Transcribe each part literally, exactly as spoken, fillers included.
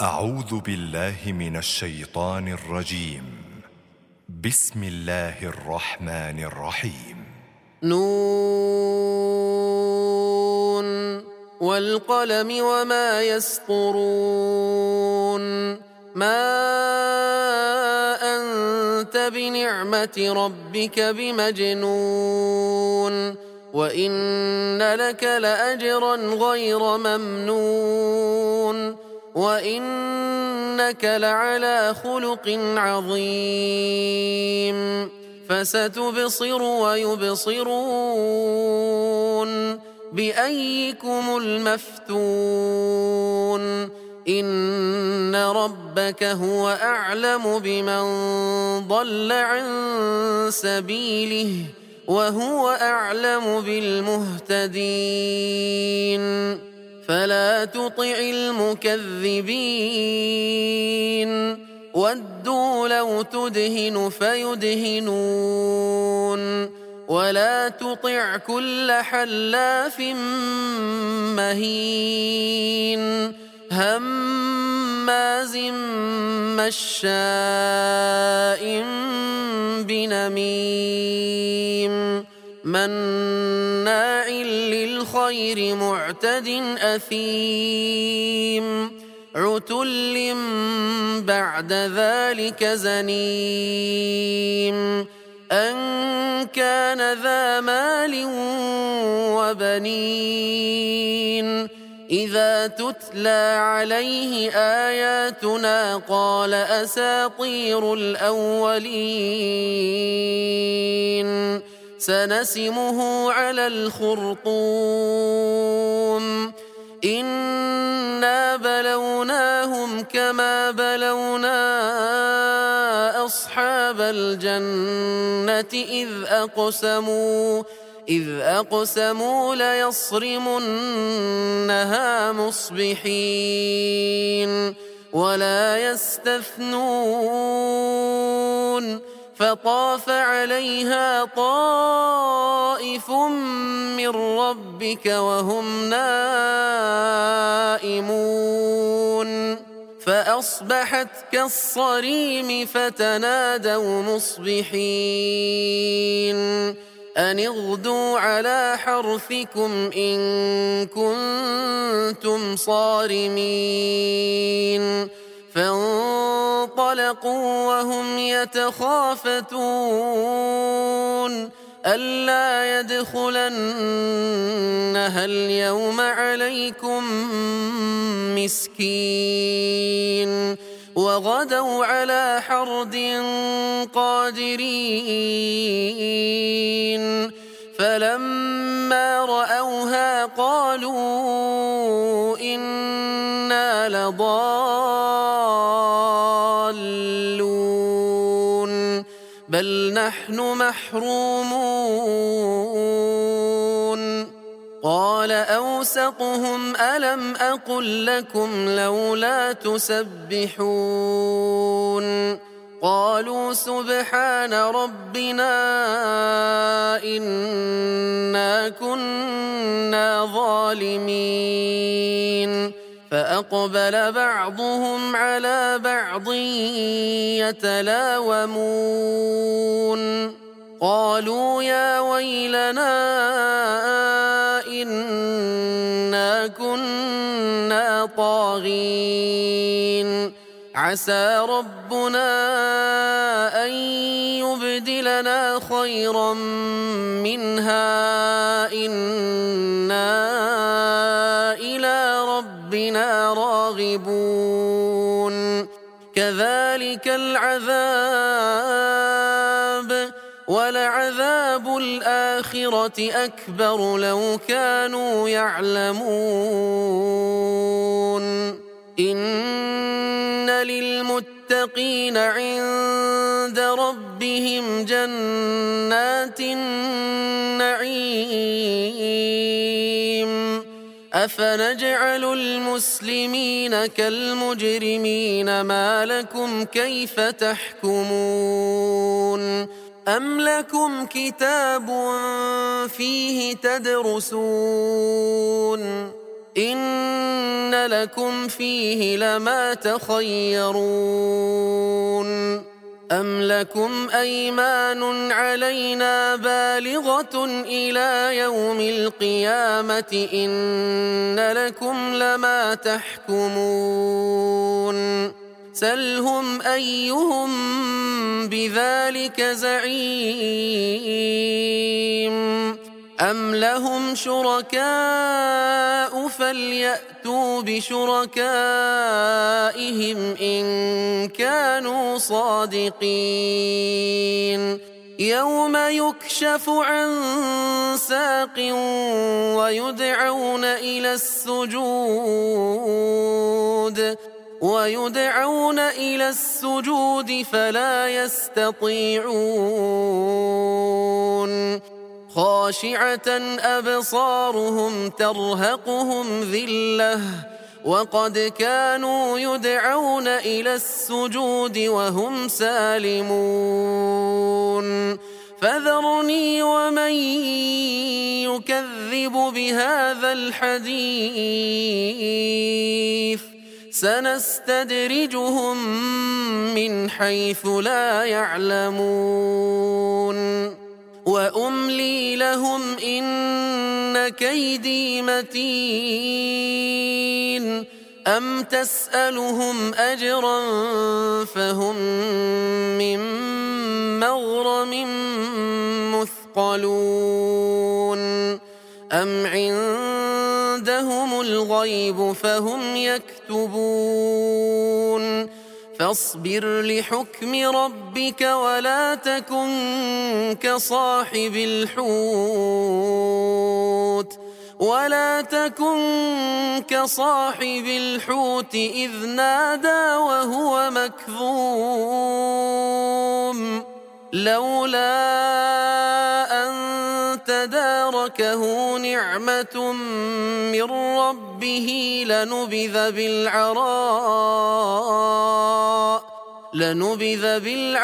أعوذ بالله من الشيطان الرجيم. بسم الله الرحمن الرحيم. نون والقلم وما يسطرون. ما أنت بنعمة ربك بمجنون وإن لك لأجرا غير ممنون وإنك لعلى خلق عظيم. فستبصر ويبصرون بأيكم المفتون. إن ربك هو أعلم بمن ضل عن سبيله وهو أعلم بالمهتدين. فلا تطع المكذبين ودوا لو تدهن فيدهنون ولا تطع كل حلاف مهين هماز مشاء بنميم مناع للخير معتد أثيم عتل بعد ذلك زنيم أن كان ذا مال وبنين إذا تتلى عليه آياتنا قال أساطير الأولين. سنسمه على الخرطوم. إنا بلوناهم كما بلونا أصحاب الجنة إذ أقسموا إذ أقسموا ليصرمنها مصبحين ولا يستثنون. فطاف عليها طائف من ربك وهم نائمون فأصبحت كالصريم فتنادوا مصبحين أن اغدوا على حرثكم إن كنتم صارمين. فانطلقوا وهم يتخافتون ألا يدخلنها اليوم عليكم مسكين وغدوا على حرد قادرين. فلما رأوها قالوا إنا لضالون بل نحن محرومون. قال أوسطهم ألم أقل لكم لولا تسبحون قالوا سبحان ربنا إنا كنا ظالمين. فأقبل بعضهم على بعض يتلاومون قالوا يا ويلنا إنا كنا طاغين عسى ربنا أن يبدلنا خيرا منها إنا إلى ربنا راغبون. كذلك العذاب ولعذاب الآخرة أكبر لو كانوا يعلمون. إن للمتقين عند ربهم جنات النعيم أفنجعل المسلمين كالمجرمين ما لكم كيف تحكمون أم لكم كتاب فيه تدرسون إن لكم فيه لما تخيرون أم لكم أيمان علينا بالغة إلى يوم القيامة إن لكم لما تحكمون سلهم أيهم بذلك زعيم أم لهم شركاء فليأتوا بشركائهم إن كانوا صادقين يوم يكشف عن ساق ويدعون إلى السجود ويدعون إلى السجود فلا يستطيعون خاشعة أبصارهم ترهقهم ذلة وقد كانوا يدعون إلى السجود وهم سالمون فذرني ومن يكذب بهذا الحديث سنستدرجهم من حيث لا يعلمون وأملي لهم إن كيدي متين أم تسألهم أجرا فهم من مغرم مثقلون أم عندهم الغيب فهم يكتبون فاصبر لحكم ربك ولا تكن كصاحب الحوت ولا تكن كصاحب الحوت إذ نادى وهو مكظوم لولا أن تداركه نعمة من ربه لنبذ بالعراء لنبذ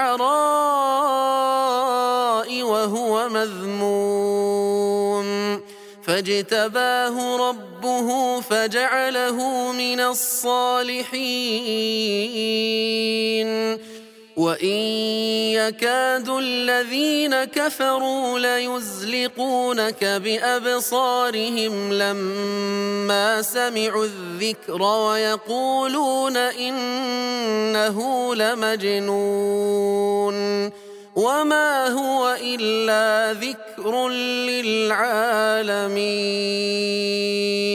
بالعراء وهو مذموم فاجتباه ربه فجعله من الصالحين وإن يكاد الذين كفروا ليزلقونك بأبصارهم لما سمعوا الذكر ويقولون إنه لمجنون وما هو إلا ذكر للعالمين.